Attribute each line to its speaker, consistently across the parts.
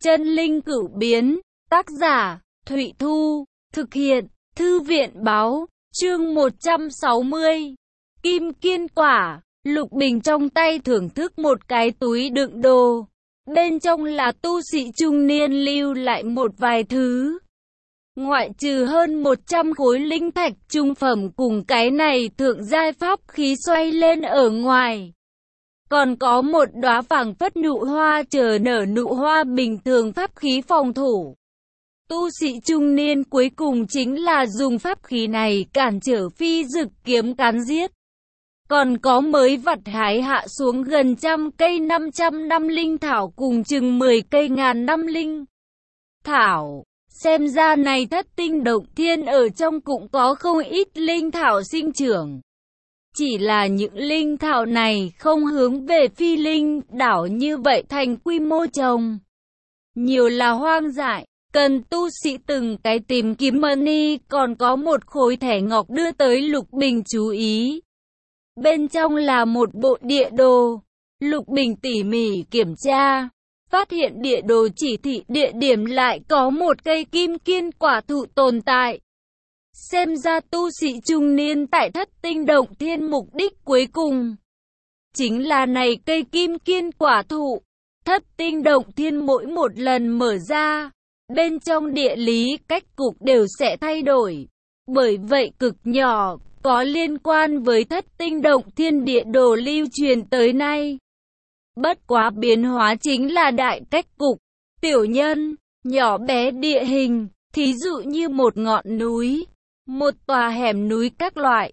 Speaker 1: Chân linh cửu biến, tác giả, Thụy Thu, thực hiện, Thư viện báo, chương 160. Kim kiên quả, Lục Bình trong tay thưởng thức một cái túi đựng đồ. Bên trong là tu sĩ trung niên lưu lại một vài thứ. Ngoại trừ hơn 100 khối linh thạch trung phẩm cùng cái này thượng giai pháp khí xoay lên ở ngoài. Còn có một đóa phảng phất nụ hoa chờ nở nụ hoa bình thường pháp khí phòng thủ. Tu sĩ trung niên cuối cùng chính là dùng pháp khí này cản trở phi dực kiếm cán giết. Còn có mới vặt hái hạ xuống gần 100 cây 500 năm linh thảo cùng chừng 10 cây ngàn năm linh thảo. Xem ra này Thất Tinh Động Thiên ở trong cũng có không ít linh thảo sinh trưởng. Chỉ là những linh thảo này không hướng về phi linh đảo như vậy thành quy mô trồng. Nhiều là hoang dại, cần tu sĩ từng cái tìm kiếm money, còn có một khối thẻ ngọc đưa tới Lục Bình chú ý. Bên trong là một bộ địa đồ. Lục Bình tỉ mỉ kiểm tra, phát hiện địa đồ chỉ thị địa điểm lại có một cây kim kiên quả thụ tồn tại. Xem ra tu sĩ trung niên tại Thất Tinh Động Thiên mục đích cuối cùng chính là này cây kim kiên quả thụ. Thất Tinh Động Thiên mỗi một lần mở ra, bên trong địa lý cách cục đều sẽ thay đổi. Bởi vậy cực nhỏ có liên quan với Thất Tinh Động Thiên địa đồ lưu truyền tới nay. Bất quá biến hóa chính là đại cách cục, tiểu nhân, nhỏ bé địa hình, thí dụ như một ngọn núi, một tòa hẻm núi các loại,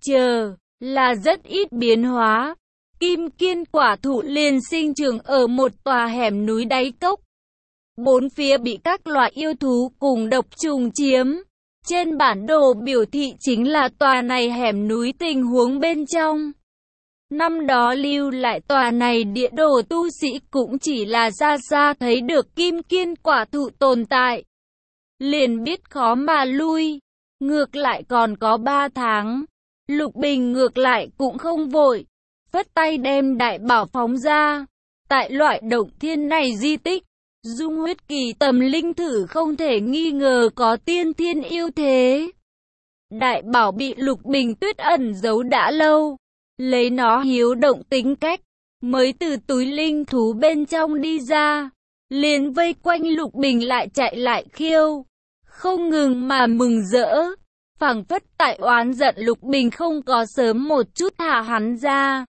Speaker 1: là rất ít biến hóa. Kim kiên quả thụ liền sinh trưởng ở một tòa hẻm núi đáy cốc. Bốn phía bị các loại yêu thú cùng độc trùng chiếm. Trên bản đồ biểu thị chính là tòa này hẻm núi tình huống bên trong. Năm đó lưu lại tòa này địa đồ tu sĩ cũng chỉ là xa thấy được kim kiên quả thụ tồn tại. Liền biết khó mà lui. Ngược lại còn có 3 tháng. Lục Bình ngược lại cũng không vội. Phất tay đem đại bảo phóng ra. Tại loại động thiên này di tích, dung huyết kỳ tầm linh thử không thể nghi ngờ có tiên thiên ưu thế. Đại bảo bị Lục Bình tuyết ẩn giấu đã lâu. Lấy nó hiếu động tính cách, mới từ túi linh thú bên trong đi ra. Liền vây quanh Lục Bình lại chạy lại khiêu. Không ngừng mà mừng rỡ. Phảng phất tại oán giận Lục Bình không có sớm một chút thả hắn ra.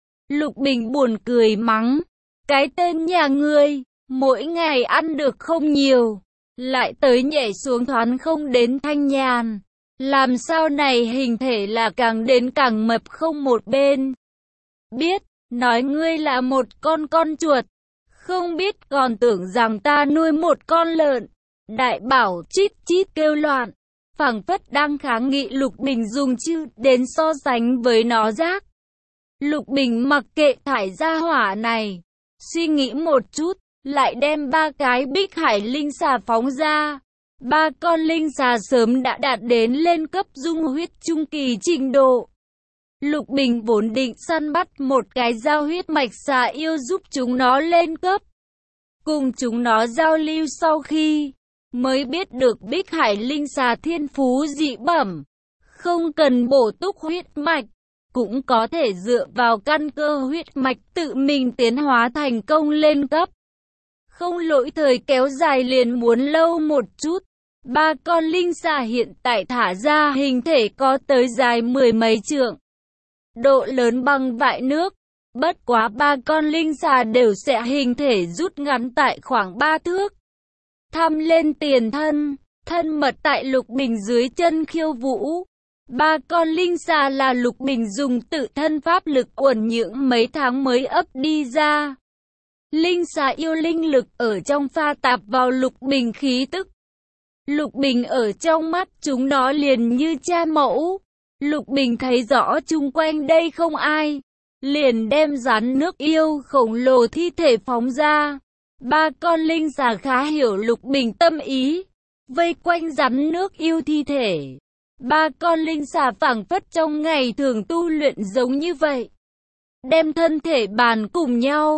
Speaker 1: Lục Bình buồn cười mắng. Cái tên nhà ngươi, mỗi ngày ăn được không nhiều, lại tới nhảy xuống thoáng không đến thanh nhàn. Làm sao này hình thể là càng đến càng mập không một bên. Biết, nói ngươi là một con chuột. Không biết còn tưởng rằng ta nuôi một con lợn. Đại bảo chít chít kêu loạn. Phảng phất đang kháng nghị Lục Bình dùng chữ đến so sánh với nó rác. Lục Bình mặc kệ thải ra hỏa này. Suy nghĩ một chút, lại đem 3 cái bích hải linh xà phóng ra. 3 con linh xà sớm đã đạt đến lên cấp dung huyết trung kỳ trình độ. Lục Bình vốn định săn bắt một cái giao huyết mạch xà yêu giúp chúng nó lên cấp. Cùng chúng nó giao lưu sau khi, mới biết được bích hải linh xà thiên phú dị bẩm. Không cần bổ túc huyết mạch, cũng có thể dựa vào căn cơ huyết mạch tự mình tiến hóa thành công lên cấp. Không lỗi thời kéo dài liền muốn lâu một chút. 3 con linh xà hiện tại thả ra hình thể có tới dài 10 mấy trượng. Độ lớn bằng vại nước. Bất quá 3 con linh xà đều sẽ hình thể rút ngắn tại khoảng 3 thước. Thăm lên tiền thân, thân mật tại Lục Bình dưới chân khiêu vũ. 3 con linh xà là Lục Bình dùng tự thân pháp lực uẩn nhưỡng mấy tháng mới ấp đi ra. Linh xà yêu linh lực ở trong pha tạp vào Lục Bình khí tức. Lục Bình ở trong mắt chúng nó liền như cha mẫu. Lục Bình thấy rõ chung quanh đây không ai, liền đem rắn nước yêu khổng lồ thi thể phóng ra. 3 con linh xà khá hiểu Lục Bình tâm ý, vây quanh rắn nước yêu thi thể. 3 con linh xà phảng phất trong ngày thường tu luyện giống như vậy, đem thân thể bàn cùng nhau.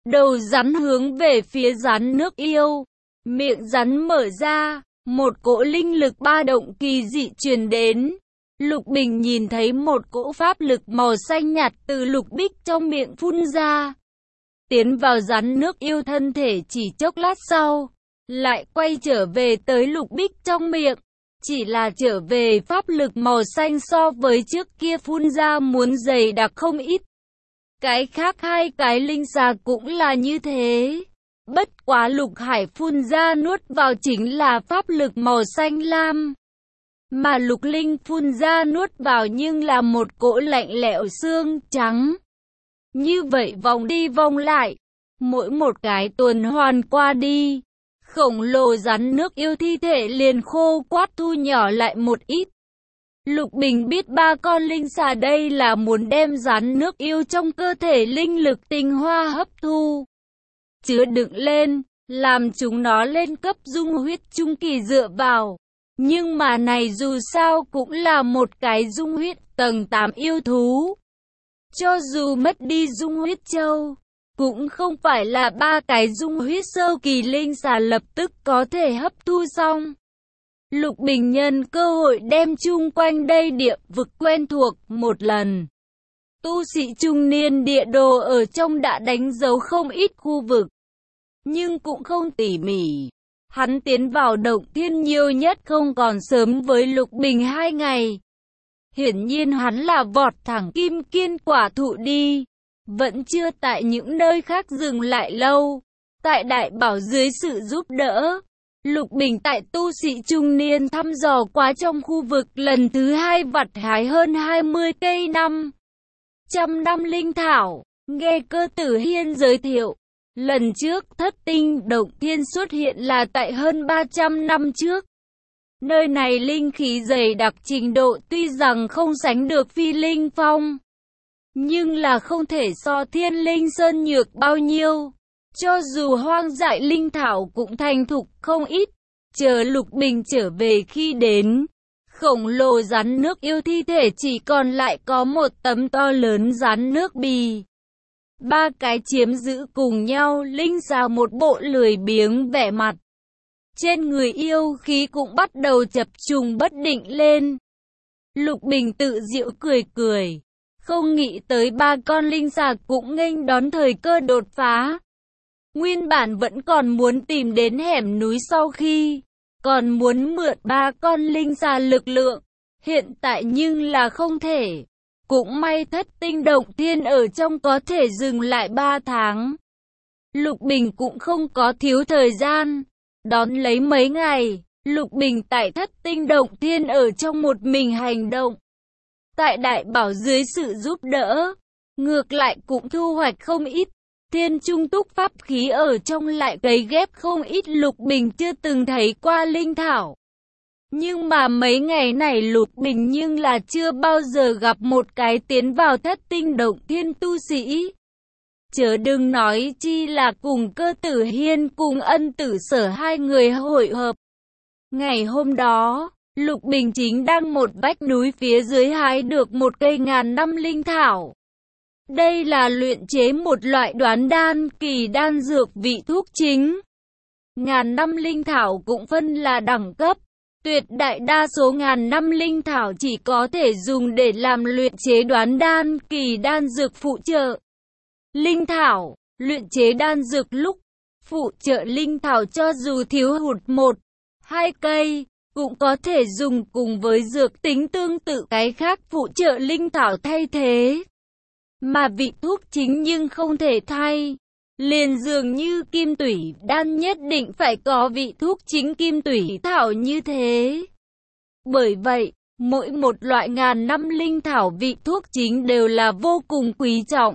Speaker 1: Đầu rắn hướng về phía rắn nước yêu. Miệng rắn mở ra, một cỗ linh lực ba động kỳ dị truyền đến. Lục Bình nhìn thấy một cỗ pháp lực màu xanh nhạt từ Lục Bích trong miệng phun ra. Tiến vào rắn nước yêu, thân thể chỉ chốc lát sau, lại quay trở về tới Lục Bích trong miệng. Chỉ là trở về pháp lực màu xanh so với trước kia phun ra muốn dày đặc không ít. Cái khác hai cái linh xà cũng là như thế. Bất quá Lục Hải phun ra nuốt vào chính là pháp lực màu xanh lam. Mà Lục Linh phun ra nuốt vào nhưng là một cỗ lạnh lẽo xương trắng. Như vậy vòng đi vòng lại, mỗi một cái tuần hoàn qua đi, khổng lồ rắn nước yêu thi thể liền khô quát thu nhỏ lại một ít. Lục Bình biết ba con linh xà đây là muốn đem rắn nước yêu trong cơ thể linh lực tinh hoa hấp thu, chứa đựng lên, làm chúng nó lên cấp dung huyết trung kỳ dựa vào. Nhưng mà này dù sao cũng là một cái dung huyết tầng 8 yêu thú. Cho dù mất đi dung huyết châu, cũng không phải là ba cái dung huyết sơ kỳ linh xà lập tức có thể hấp thu xong. Lục Bình nhân cơ hội đem chung quanh đây địa vực quen thuộc một lần. Tu sĩ trung niên địa đồ ở trong đã đánh dấu không ít khu vực, nhưng cũng không tỉ mỉ. Hắn tiến vào động thiên nhiều nhất không còn sớm với Lục Bình 2 ngày. Hiển nhiên hắn là vọt thẳng kim kiên quả thụ đi, vẫn chưa tại những nơi khác dừng lại lâu. Tại Đại Bảo dưới sự giúp đỡ, Lục Bình tại tu sĩ trung niên thăm dò qua trong khu vực lần thứ 2 vặt hái hơn 20 cây 500 năm linh thảo. Nghe Cơ Tử Hiên giới thiệu, lần trước Thất Tinh động thiên xuất hiện là tại hơn 300 năm trước. Nơi này linh khí dày đặc trình độ tuy rằng không sánh được Phi Linh Phong, nhưng là không thể so Thiên Linh Sơn nhược bao nhiêu. Cho dù hoang dại linh thảo cũng thành thục không ít. Chờ Lục Bình trở về khi đến, khổng lồ rắn nước yêu thi thể chỉ còn lại có một tấm to lớn rắn nước bì. Ba cái chiếm giữ cùng nhau, linh xà một bộ lười biếng vẻ mặt. Trên người yêu khí cũng bắt đầu chập trùng bất định lên. Lục Bình tự giễu cười cười, không nghĩ tới ba con linh xà cũng nghênh đón thời cơ đột phá. Nguyên bản vẫn còn muốn tìm đến hẻm núi sau khi, còn muốn mượn ba con linh xà lực lượng, hiện tại nhưng là không thể. Cũng may Thất Tinh động thiên ở trong có thể dừng lại 3 tháng. Lục Bình cũng không có thiếu thời gian. Đón lấy mấy ngày, Lục Bình tại Thất Tinh động thiên ở trong một mình hành động. Tại Đại Bảo dưới sự giúp đỡ, ngược lại cũng thu hoạch không ít. Thiên trung túc pháp khí ở trong lại cấy ghép không ít Lục Bình chưa từng thấy qua linh thảo. Nhưng mà mấy ngày này Lục Bình nhưng là chưa bao giờ gặp một cái tiến vào Thất Tinh động thiên tu sĩ. Chớ đừng nói chi là cùng Cơ Tử Hiên cùng Ân Tử Sở hai người hội hợp. Ngày hôm đó, Lục Bình chính đang một vách núi phía dưới hái được một cây 1000 năm linh thảo. Đây là luyện chế một loại đoán đan kỳ đan dược vị thuốc chính. 1000 năm linh thảo cũng phân là đẳng cấp. Tuyệt đại đa số 1000 năm linh thảo chỉ có thể dùng để làm luyện chế đoán đan kỳ đan dược phụ trợ. Linh thảo, luyện chế đan dược lúc phụ trợ linh thảo cho dù thiếu hụt 1-2 cây, cũng có thể dùng cùng với dược tính tương tự cái khác phụ trợ linh thảo thay thế. Mà vị thuốc chính nhưng không thể thay. Liền dường như kim tủy đan nhất định phải có vị thuốc chính kim tủy thảo như thế. Bởi vậy, mỗi một loại 1000 năm linh thảo vị thuốc chính đều là vô cùng quý trọng.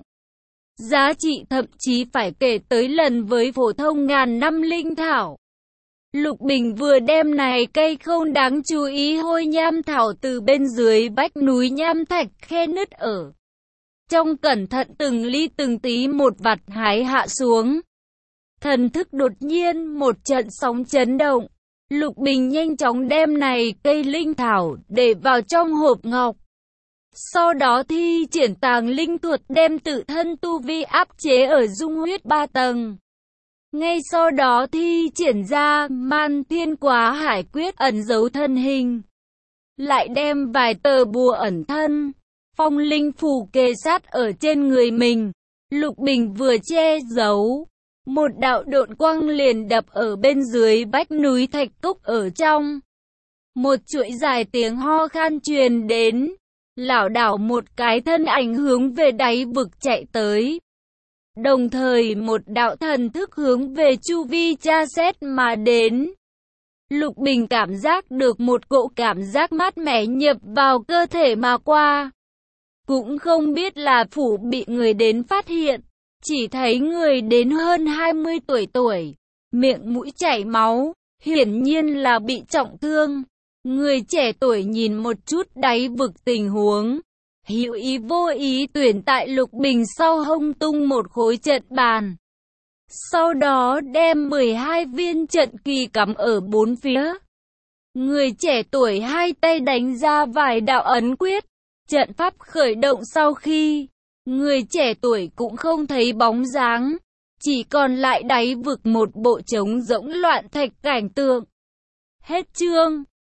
Speaker 1: Giá trị thậm chí phải kể tới lần với phổ thông 1000 năm linh thảo. Lục Bình vừa đem này cây không đáng chú ý hôi nham thảo từ bên dưới vách núi nham thạch khe nứt ở trong cẩn thận từng ly từng tí một vặt hái hạ xuống. Thần thức đột nhiên một trận sóng chấn động. Lục Bình nhanh chóng đem này cây linh thảo để vào trong hộp ngọc. Sau đó thi triển tàng linh thuật đem tự thân tu vi áp chế ở dung huyết 3 tầng. Ngay sau đó thi triển ra Man Thiên Quá Hải Quyết ẩn giấu thân hình. Lại đem vài tờ bùa ẩn thân, phong linh phù kề sát ở trên người mình. Lục Bình vừa che giấu, một đạo độn quang liền đập ở bên dưới vách núi thạch cốc ở trong. Một chuỗi dài tiếng ho khan truyền đến, lảo đảo một cái thân ảnh hướng về đáy vực chạy tới. Đồng thời một đạo thần thức hướng về chu vi tra xét mà đến. Lục Bình cảm giác được một cỗ cảm giác mát mẻ nhập vào cơ thể mà qua. Cũng không biết là phủ bị người đến phát hiện, chỉ thấy người đến hơn 20 tuổi, miệng mũi chảy máu, hiển nhiên là bị trọng thương. Người trẻ tuổi nhìn một chút đáy vực tình huống, hữu ý vô ý tuyển tại Lục Bình sau hông tung một khối trận bàn. Sau đó đem 12 viên trận kỳ cắm ở bốn phía. Người trẻ tuổi hai tay đánh ra vài đạo ấn quyết. Trận pháp khởi động sau khi, người trẻ tuổi cũng không thấy bóng dáng. Chỉ còn lại đáy vực một bộ trống rỗng loạn thạch cảnh tượng. Hết chương.